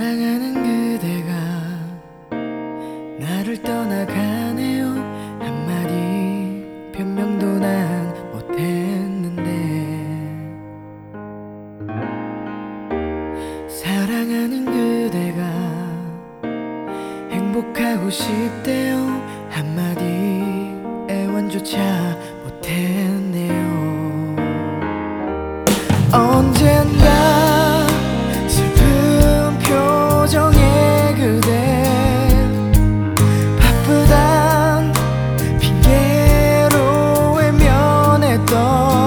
사랑하는 그대가 나를 떠나가네요. 한마디 변명도 난 못했는데 사랑하는 그대가 행복하고 싶대요. 한마디 애원조차 못했네요. 언젠가 슬픈 표정의 그대 바쁘단 핑계로 외면했던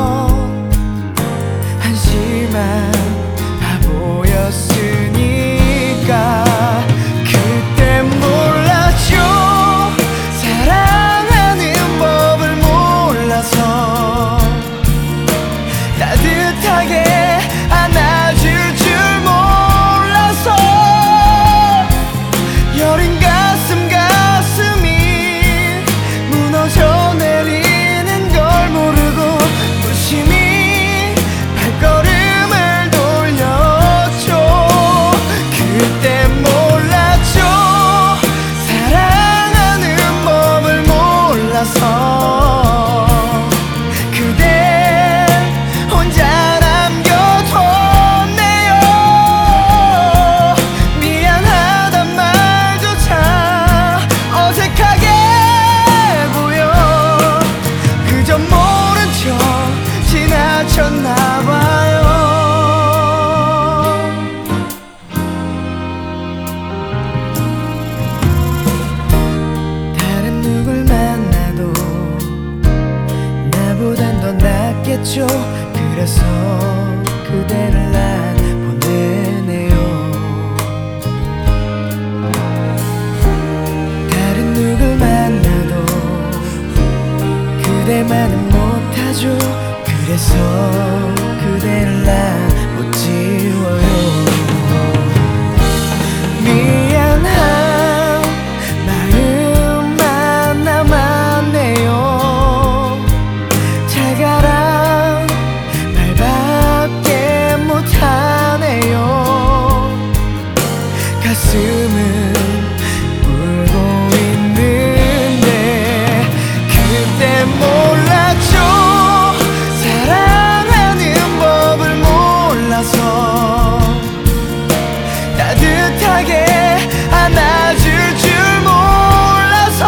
한심한 바보였으니까 그때 몰랐죠. 사랑하는 법을 몰라서 따뜻하게 안아줄 줄 몰라서 여린 가슴이 무너져 내리는 걸 모르고 무심히 발걸음을 돌렸죠. 그때 몰랐죠. 사랑하는 법을 몰라서 그대 혼자 남겨뒀네요. 미안하단 말조차 어색하게 보여. 그저 모른 척 지나쳤나봐요. 다른 누굴 만나도 나보단 더 낫겠죠. 그래서 그대를 난 보내네요. 다른 누굴 만나도 그대만은 못하죠. 그래서 그대를 난 못 지워요. 미안한 마음만 남았네요. 자가랑 말밖에 못하네요. 가슴은 울고 있는데 그때 몰랐죠. 사랑하는 법을 몰라서 따뜻하게 안아줄 줄 몰라서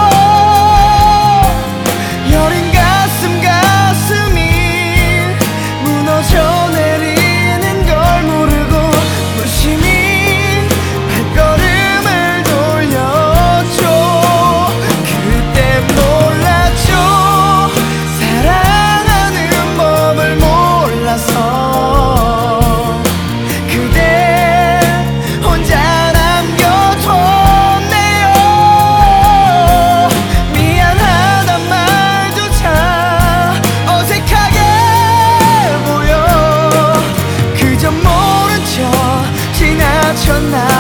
여린 가슴이 무너져 내리는 걸 모르고 무심히 발걸음을 돌렸죠. 그때 몰랐죠. 사랑하는 법을 몰라서 그대 혼자 남겨뒀네요. 미안하단 말조차 어색하게 보여. 그저 모른 척 지나쳤나